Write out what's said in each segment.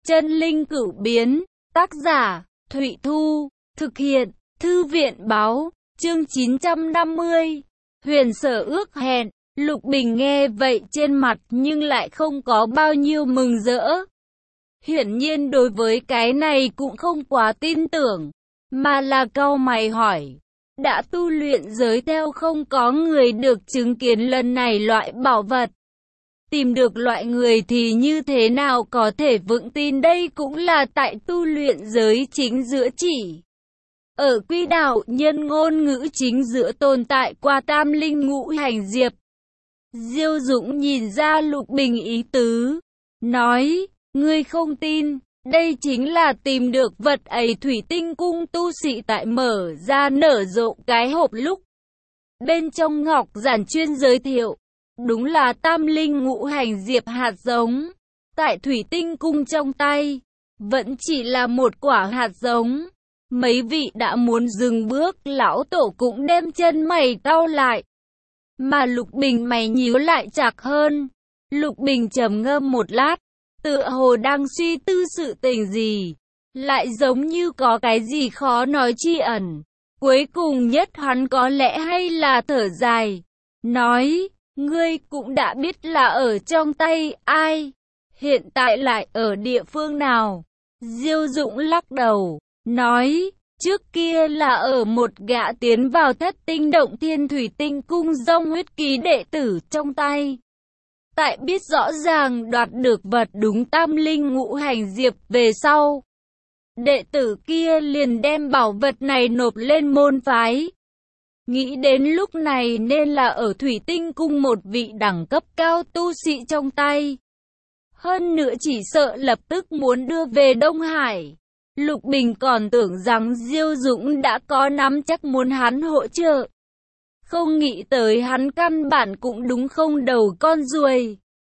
Chân linh cửu biến, tác giả, Thụy Thu, thực hiện, Thư viện báo, chương 950, huyền sở ước hẹn. Lục Bình nghe vậy trên mặt nhưng lại không có bao nhiêu mừng rỡ. Hiển nhiên đối với cái này cũng không quá tin tưởng, mà là cau mày hỏi. Đã tu luyện giới theo không có người được chứng kiến lần này loại bảo vật. Tìm được loại người thì như thế nào có thể vững tin đây cũng là tại tu luyện giới chính giữa chỉ. Ở Quy Đạo nhân ngôn ngữ chính giữa tồn tại qua tam linh ngũ hành diệp. Diêu Dũng nhìn ra Lục Bình ý tứ, nói, ngươi không tin, đây chính là tìm được vật ấy. Thủy Tinh Cung tu sĩ tại mở ra nở rộ cái hộp lúc bên trong ngọc giản chuyên giới thiệu, đúng là tam linh ngũ hành diệp hạt giống. Tại Thủy Tinh Cung trong tay, vẫn chỉ là một quả hạt giống. Mấy vị đã muốn dừng bước, lão tổ cũng đem chân mày cau lại. Mà Lục Bình mày nhíu lại chặt hơn. Lục Bình trầm ngâm một lát, tựa hồ đang suy tư sự tình gì, lại giống như có cái gì khó nói chi ẩn. Cuối cùng nhất hắn có lẽ hay là thở dài, nói, ngươi cũng đã biết là ở trong tay ai, hiện tại lại ở địa phương nào. Diêu Dũng lắc đầu, nói, trước kia là ở một gã tiến vào Thất Tinh Động Thiên Thủy Tinh Cung dông huyết ký đệ tử trong tay. Tại biết rõ ràng đoạt được vật đúng tam linh ngũ hành diệp về sau, đệ tử kia liền đem bảo vật này nộp lên môn phái. Nghĩ đến lúc này nên là ở Thủy Tinh Cung một vị đẳng cấp cao tu sĩ trong tay. Hơn nữa chỉ sợ lập tức muốn đưa về Đông Hải. Lục Bình còn tưởng rằng Diêu Dũng đã có nắm chắc muốn hắn hỗ trợ. Không nghĩ tới hắn căn bản cũng đúng không đầu con ruồi.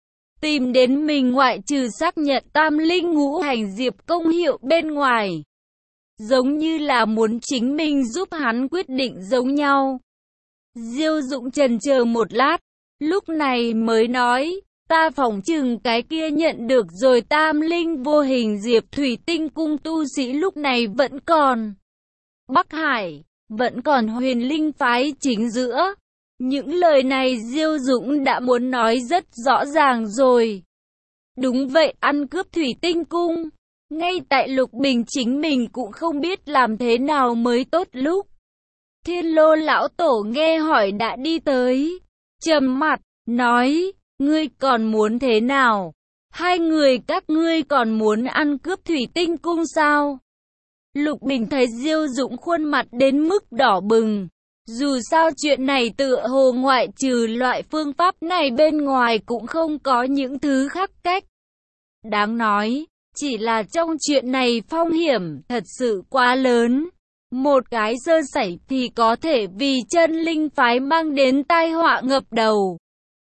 Tìm đến mình ngoại trừ xác nhận tam linh ngũ hành diệp công hiệu bên ngoài. Giống như là muốn chính mình giúp hắn quyết định giống nhau. Diêu Dũng chần chờ một lát, lúc này mới nói, ta phỏng chừng cái kia nhận được rồi tam linh vô hình diệp. Thủy Tinh Cung tu sĩ lúc này vẫn còn. Bắc Hải, vẫn còn Huyền Linh phái chính giữa. Những lời này Diêu Dũng đã muốn nói rất rõ ràng rồi. Đúng vậy, ăn cướp Thủy Tinh Cung. Ngay tại Lục Bình chính mình cũng không biết làm thế nào mới tốt lúc. Thiên Lô lão tổ nghe hỏi đã đi tới. Trầm mặt, nói, ngươi còn muốn thế nào? Hai người các ngươi còn muốn ăn cướp Thủy Tinh Cung sao? Lục Bình thấy Diêu Dũng khuôn mặt đến mức đỏ bừng. Dù sao chuyện này tựa hồ ngoại trừ loại phương pháp này bên ngoài cũng không có những thứ khác cách. Đáng nói, chỉ là trong chuyện này phong hiểm thật sự quá lớn. Một cái sơ sẩy thì có thể vì chân linh phái mang đến tai họa ngập đầu.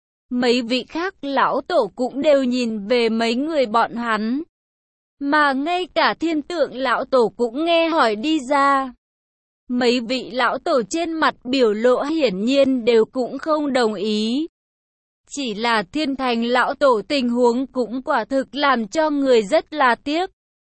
Mấy vị khác lão tổ cũng đều nhìn về mấy người bọn hắn. Mà ngay cả Thiên Tượng lão tổ cũng nghe hỏi đi ra. Mấy vị lão tổ trên mặt biểu lộ hiển nhiên đều cũng không đồng ý. Chỉ là Thiên Thành lão tổ tình huống cũng quả thực làm cho người rất là tiếc.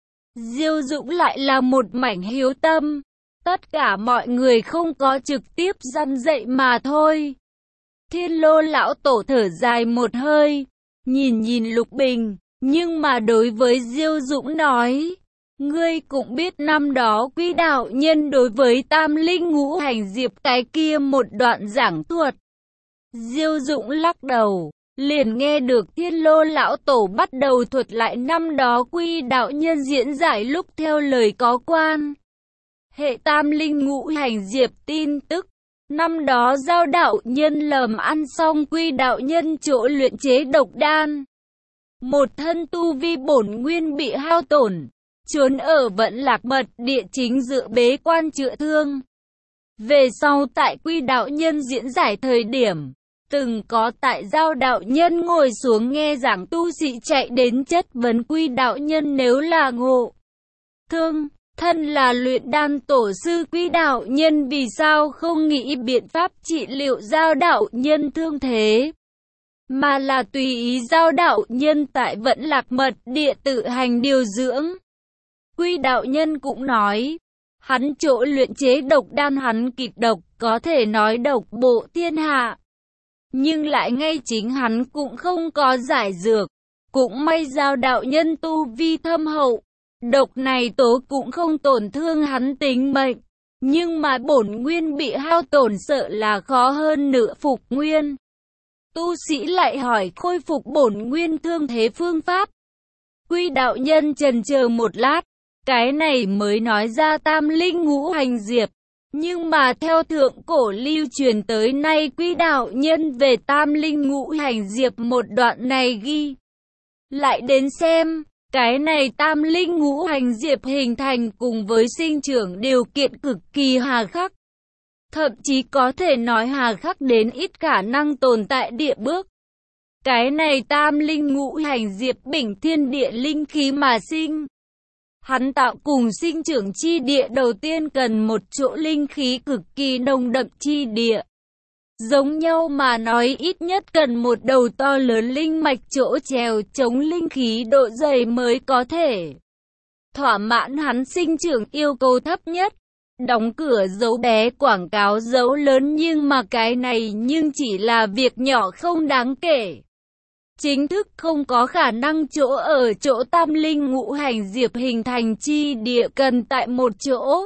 Diêu Dũng lại là một mảnh hiếu tâm. Tất cả mọi người không có trực tiếp răn dạy mà thôi. Thiên Lô lão tổ thở dài một hơi, nhìn Lục Bình, nhưng mà đối với Diêu Dũng nói, ngươi cũng biết năm đó Quy Đạo nhân đối với tam linh ngũ hành diệp cái kia một đoạn giảng thuật. Diêu Dũng lắc đầu, liền nghe được Thiên Lô lão tổ bắt đầu thuật lại năm đó Quy Đạo nhân diễn giải lúc theo lời có quan hệ tam linh ngũ hành diệp tin tức. Năm đó Giao đạo nhân lầm ăn xong Quy Đạo nhân chỗ luyện chế độc đan. Một thân tu vi bổn nguyên bị hao tổn, trốn ở Vận Lạc Mật địa chính giữa bế quan chữa thương. Về sau tại Quy Đạo nhân diễn giải thời điểm, từng có tại Giao đạo nhân ngồi xuống nghe giảng tu sĩ chạy đến chất vấn Quy Đạo nhân nếu là ngộ thương. Thân là luyện đan tổ sư Quy Đạo nhân vì sao không nghĩ biện pháp trị liệu Giao đạo nhân thương thế. mà là tùy ý giao đạo nhân tại Vẫn Lạc Mật Địa tự hành điều dưỡng. Quy đạo nhân cũng nói, hắn chỗ luyện chế độc đan hắn kịch độc, có thể nói độc bộ thiên hạ. Nhưng lại ngay chính hắn cũng không có giải dược, cũng may giao đạo nhân tu vi thâm hậu. Độc này tố cũng không tổn thương hắn tính mệnh, nhưng mà bổn nguyên bị hao tổn sợ là khó hơn nữa phục nguyên. Tu sĩ lại hỏi khôi phục bổn nguyên thương thế phương pháp. Quy đạo nhân chần chờ một lát, cái này mới nói ra tam linh ngũ hành diệp. Nhưng mà theo thượng cổ lưu truyền tới nay Quy đạo nhân về tam linh ngũ hành diệp một đoạn này ghi. Lại đến xem, cái này tam linh ngũ hành diệp hình thành cùng với sinh trưởng điều kiện cực kỳ hà khắc. Thậm chí có thể nói hà khắc đến ít khả năng tồn tại địa bước. Cái này tam linh ngũ hành diệp bình thiên địa linh khí mà sinh. Hắn tạo cùng sinh trưởng chi địa đầu tiên cần một chỗ linh khí cực kỳ nồng đậm chi địa. Giống nhau mà nói ít nhất cần một đầu to lớn linh mạch chỗ trèo chống linh khí độ dày mới có thể thỏa mãn hắn sinh trưởng yêu cầu thấp nhất. Đóng cửa dấu bé quảng cáo dấu lớn nhưng mà cái này nhưng chỉ là việc nhỏ không đáng kể. Chính thức không có khả năng chỗ ở chỗ tam linh ngũ hành diệp hình thành chi địa cần tại một chỗ.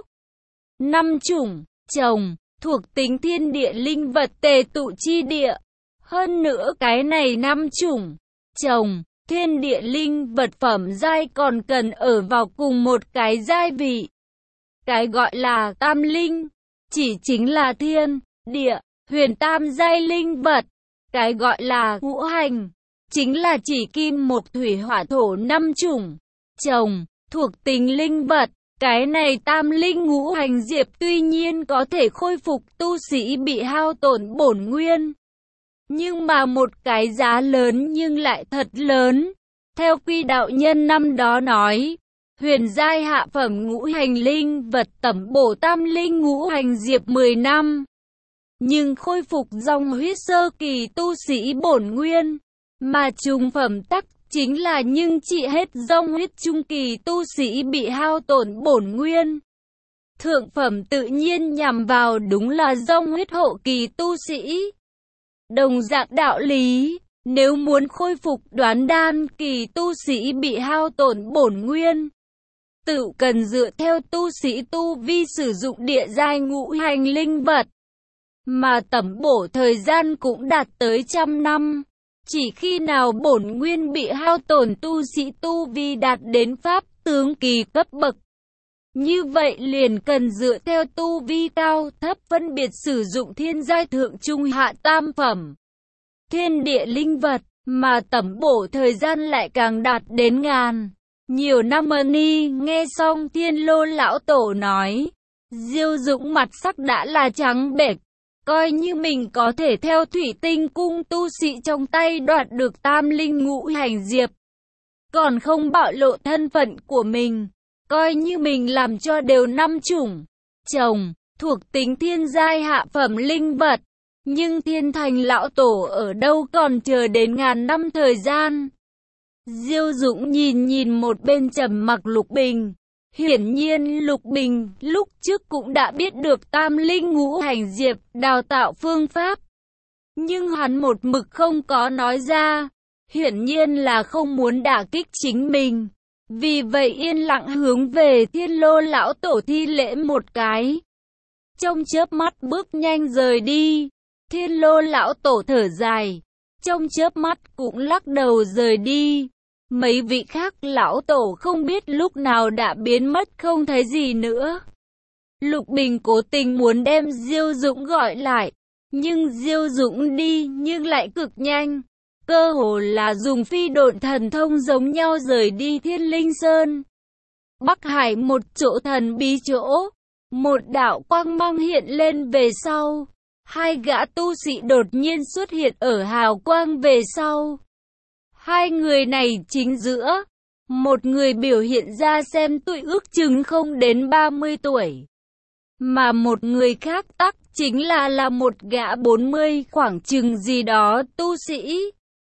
5 chủng, trồng, thuộc tính thiên địa linh vật tề tụ chi địa. Hơn nữa cái này 5 chủng, trồng, thiên địa linh vật phẩm giai còn cần ở vào cùng một cái giai vị. Cái gọi là tam linh, chỉ chính là thiên, địa, huyền tam giai linh vật. Cái gọi là ngũ hành, chính là chỉ kim mộc thủy hỏa thổ 5 chủng, trồng, thuộc tính linh vật. Cái này tam linh ngũ hành diệp tuy nhiên có thể khôi phục tu sĩ bị hao tổn bổn nguyên. Nhưng mà một cái giá lớn nhưng lại thật lớn. Theo Quy đạo nhân năm đó nói, huyền giai hạ phẩm ngũ hành linh vật tẩm bổ tam linh ngũ hành diệp 10 năm. Nhưng khôi phục dòng huyết sơ kỳ tu sĩ bổn nguyên, mà trung phẩm tắc chính là nhưng trị hết dòng huyết trung kỳ tu sĩ bị hao tổn bổn nguyên. Thượng phẩm tự nhiên nhằm vào đúng là dòng huyết hậu kỳ tu sĩ. Đồng dạng đạo lý, nếu muốn khôi phục đoán đan kỳ tu sĩ bị hao tổn bổn nguyên, tự cần dựa theo tu sĩ tu vi sử dụng địa giai ngũ hành linh vật, mà tẩm bổ thời gian cũng đạt tới 100 năm. Chỉ khi nào bổn nguyên bị hao tổn tu sĩ tu vi đạt đến pháp tướng kỳ cấp bậc, như vậy liền cần dựa theo tu vi cao thấp phân biệt sử dụng thiên giai thượng trung hạ tam phẩm thiên địa linh vật, mà tẩm bổ thời gian lại càng đạt đến ngàn nhiều năm. Ni nghe xong Thiên Lô lão tổ nói, Diêu Dũng mặt sắc đã là trắng bệch. Coi như mình có thể theo thủy tinh cung tu sĩ trong tay đoạt được tam linh ngũ hành diệp, còn không bạo lộ thân phận của mình. Coi như mình làm cho đều 5 chủng, trồng, thuộc tính thiên giai hạ phẩm linh vật. Nhưng Thiên Thành lão tổ ở đâu còn chờ đến ngàn năm thời gian. Diêu Dũng nhìn một bên trầm mặc Lục Bình. Hiển nhiên Lục Bình lúc trước cũng đã biết được tam linh ngũ hành diệp đào tạo phương pháp. Nhưng hắn một mực không có nói ra. Hiển nhiên là không muốn đả kích chính mình. Vì vậy yên lặng hướng về Thiên Lô lão tổ thi lễ một cái. Trong chớp mắt bước nhanh rời đi. Thiên Lô lão tổ thở dài. Trong chớp mắt cũng lắc đầu rời đi. Mấy vị khác lão tổ không biết lúc nào đã biến mất không thấy gì nữa. Lục Bình cố tình muốn đem Diêu Dũng gọi lại, nhưng Diêu Dũng đi nhưng lại cực nhanh, cơ hồ là dùng phi độn thần thông giống nhau rời đi Thiên Linh Sơn. Bắc Hải một chỗ thần bí chỗ, một đạo quang mang hiện lên về sau, hai gã tu sĩ đột nhiên xuất hiện ở hào quang về sau. Hai người này chính giữa, một người biểu hiện ra xem tuổi ước chừng không đến 30 tuổi, mà một người khác tắc chính là một gã 40 khoảng chừng gì đó tu sĩ.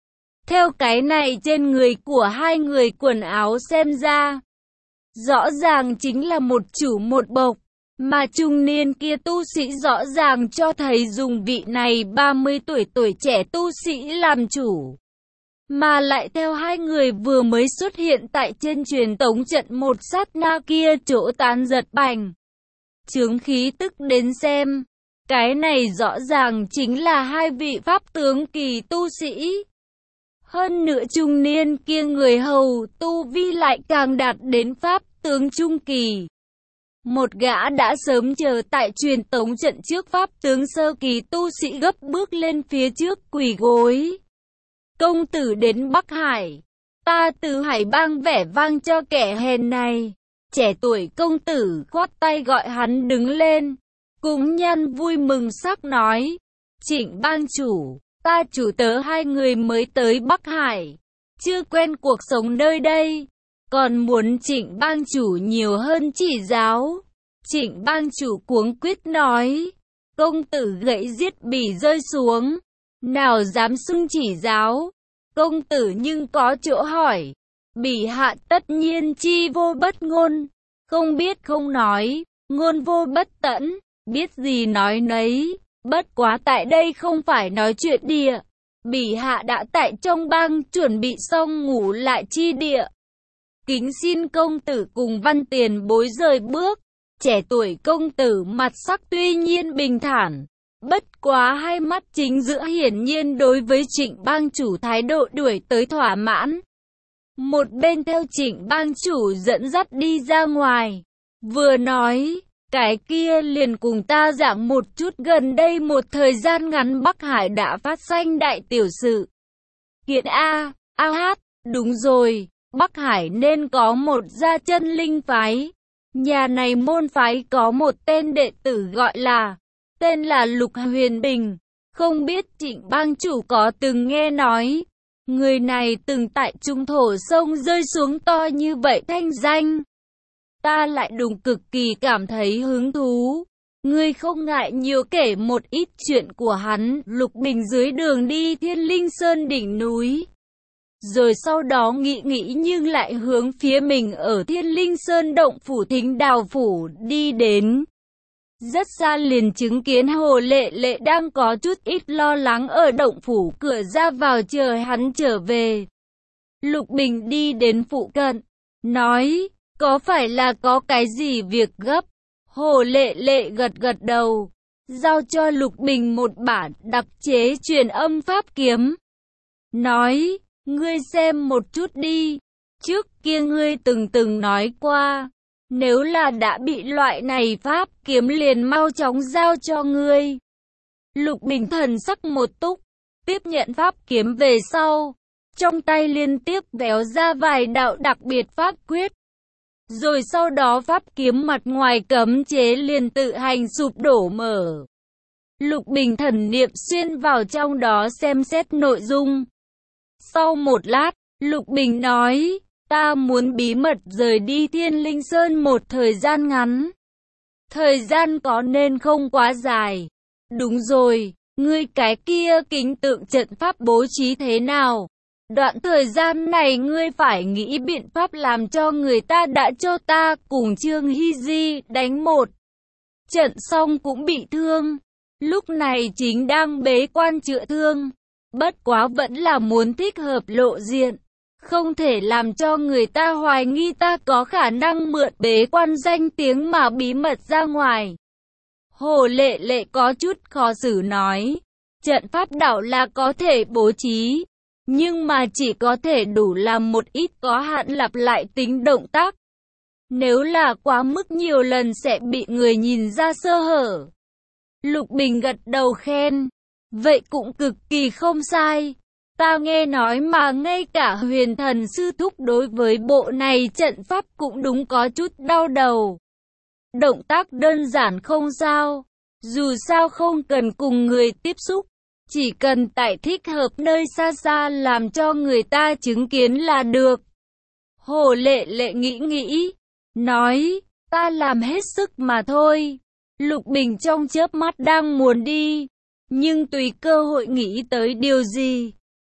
Theo cái này trên người của hai người quần áo xem ra, rõ ràng chính là một chủ một bộc, mà trung niên kia tu sĩ rõ ràng cho thấy dùng vị này 30 tuổi trẻ tu sĩ làm chủ. Mà lại theo hai người vừa mới xuất hiện tại trên truyền tống trận một sát na kia chỗ tán giật bành chướng khí tức đến xem, cái này rõ ràng chính là hai vị pháp tướng kỳ tu sĩ. Hơn nữa trung niên kia người hầu tu vi lại càng đạt đến pháp tướng trung kỳ. Một gã đã sớm chờ tại truyền tống trận trước pháp tướng sơ kỳ tu sĩ gấp bước lên phía trước quỳ gối. Công tử đến Bắc Hải, ta từ Hải Bang vẻ vang cho kẻ hèn này. Trẻ tuổi công tử khoát tay gọi hắn đứng lên. Cúng nhân vui mừng sắc nói, Trịnh bang chủ, ta chủ tớ hai người mới tới Bắc Hải, chưa quen cuộc sống nơi đây, còn muốn Trịnh bang chủ nhiều hơn chỉ giáo. Trịnh bang chủ cuống quýt nói, công tử gậy giết bỉ rơi xuống, nào dám xưng chỉ giáo. Công tử nhưng có chỗ hỏi, bỉ hạ tất nhiên chi vô bất ngôn, không biết không nói, ngôn vô bất tẫn, biết gì nói nấy, bất quá tại đây không phải nói chuyện địa. Bỉ hạ đã tại trong bang chuẩn bị xong ngủ lại chi địa. Kính xin công tử cùng văn tiền bối rời bước. Trẻ tuổi công tử mặt sắc tuy nhiên bình thản, bất quá hai mắt chính giữa hiển nhiên đối với Trịnh bang chủ thái độ đuổi tới thỏa mãn. Một bên theo Trịnh bang chủ dẫn dắt đi ra ngoài, vừa nói, cái kia liền cùng ta giảng một chút gần đây một thời gian ngắn Bắc Hải đã phát sinh đại tiểu sự. Kiện đúng rồi, Bắc Hải nên có một gia chân linh phái. Nhà này môn phái có một tên đệ tử gọi là, tên là Lục Huyền Bình, không biết Trịnh bang chủ có từng nghe nói. Người này từng tại trung thổ sông rơi xuống to như vậy thanh danh. Ta lại đùng cực kỳ cảm thấy hứng thú. Ngươi không ngại nhiều kể một ít chuyện của hắn. Lục Bình dưới đường đi Thiên Linh Sơn đỉnh núi. Rồi sau đó nghĩ nhưng lại hướng phía mình ở Thiên Linh Sơn động phủ Thính Đào phủ đi đến. Rất xa liền chứng kiến Hồ Lệ Lệ đang có chút ít lo lắng ở động phủ cửa ra vào chờ hắn trở về. Lục Bình đi đến phụ cận, nói, có phải là có cái gì việc gấp? Hồ Lệ Lệ gật đầu, giao cho Lục Bình một bản đặc chế truyền âm pháp kiếm. Nói, ngươi xem một chút đi, trước kia ngươi từng nói qua. Nếu là đã bị loại này pháp kiếm liền mau chóng giao cho ngươi. Lục Bình thần sắc một túc, tiếp nhận pháp kiếm về sau, trong tay liên tiếp véo ra vài đạo đặc biệt pháp quyết. Rồi sau đó pháp kiếm mặt ngoài cấm chế liền tự hành sụp đổ mở. Lục Bình thần niệm xuyên vào trong đó xem xét nội dung. Sau một lát, Lục Bình nói, ta muốn bí mật rời đi Thiên Linh Sơn một thời gian ngắn. Thời gian có nên không quá dài. Đúng rồi, ngươi cái kia kính tượng trận pháp bố trí thế nào? Đoạn thời gian này ngươi phải nghĩ biện pháp làm cho người ta đã cho ta cùng Trương Hy Di đánh một trận xong cũng bị thương. Lúc này chính đang bế quan chữa thương. Bất quá vẫn là muốn thích hợp lộ diện. Không thể làm cho người ta hoài nghi ta có khả năng mượn bế quan danh tiếng mà bí mật ra ngoài. Hồ Lệ Lệ có chút khó xử nói. Trận pháp đảo là có thể bố trí, nhưng mà chỉ có thể đủ làm một ít có hạn lặp lại tính động tác. Nếu là quá mức nhiều lần sẽ bị người nhìn ra sơ hở. Lục Bình gật đầu khen. Vậy cũng cực kỳ không sai. Ta nghe nói mà ngay cả Huyền Thần sư thúc đối với bộ này trận pháp cũng đúng có chút đau đầu. Động tác đơn giản không sao. Dù sao không cần cùng người tiếp xúc. Chỉ cần tại thích hợp nơi xa xa làm cho người ta chứng kiến là được. Hồ Lệ Lệ nghĩ. Nói, ta làm hết sức mà thôi. Lục Bình trong chớp mắt đang muốn đi. Nhưng tùy cơ hội nghĩ tới điều gì.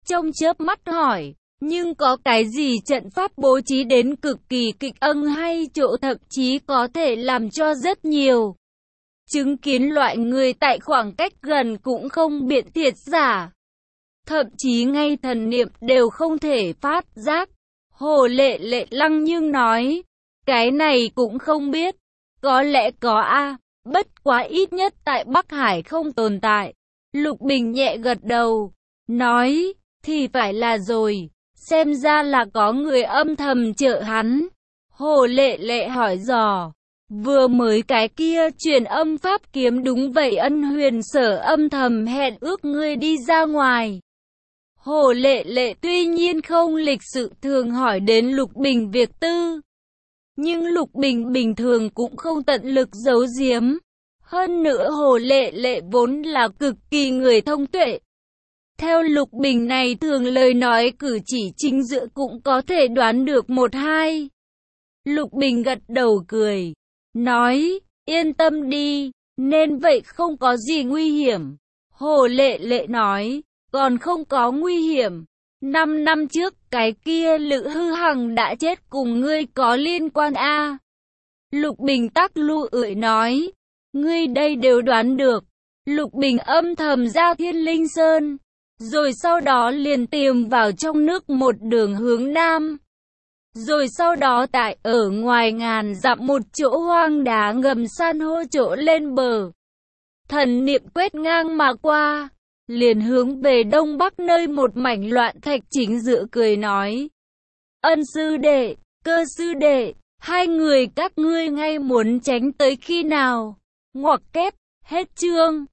trong chớp mắt hỏi, nhưng có cái gì trận pháp bố trí đến cực kỳ kịch ân hay chỗ thậm chí có thể làm cho rất nhiều chứng kiến loại người tại khoảng cách gần cũng không biện thiệt giả. Thậm chí ngay thần niệm đều không thể phát giác. Hồ Lệ Lệ lăng nhưng nói, cái này cũng không biết, có lẽ có a, bất quá ít nhất tại Bắc Hải không tồn tại. Lục Bình nhẹ gật đầu, nói, thì phải là rồi, xem ra là có người âm thầm trợ hắn. Hồ Lệ Lệ hỏi dò, vừa mới cái kia truyền âm pháp kiếm đúng vậy Ân Huyền Sở âm thầm hẹn ước ngươi đi ra ngoài. Hồ Lệ Lệ tuy nhiên không lịch sự thường hỏi đến Lục Bình việc tư, nhưng Lục Bình bình thường cũng không tận lực giấu giếm. Hơn nữa Hồ Lệ Lệ vốn là cực kỳ người thông tuệ. Theo Lục Bình này thường lời nói cử chỉ chính giữa cũng có thể đoán được một hai. Lục Bình gật đầu cười, nói, yên tâm đi, nên vậy không có gì nguy hiểm. Hồ Lệ Lệ nói, còn không có nguy hiểm. 5 năm trước, cái kia Lữ Hư Hằng đã chết cùng ngươi có liên quan a? Lục Bình tắc lu ưỡi nói, ngươi đây đều đoán được. Lục Bình âm thầm ra Thiên Linh Sơn, rồi sau đó liền tìm vào trong nước một đường hướng nam. Rồi sau đó tại ở ngoài ngàn dặm một chỗ hoang đá ngầm san hô chỗ lên bờ. Thần niệm quét ngang mà qua, liền hướng về đông bắc nơi một mảnh loạn thạch chính giữa cười nói. Ân sư đệ, Cơ sư đệ, hai người các ngươi ngay muốn tránh tới khi nào? Ngoặc kép, hết chương.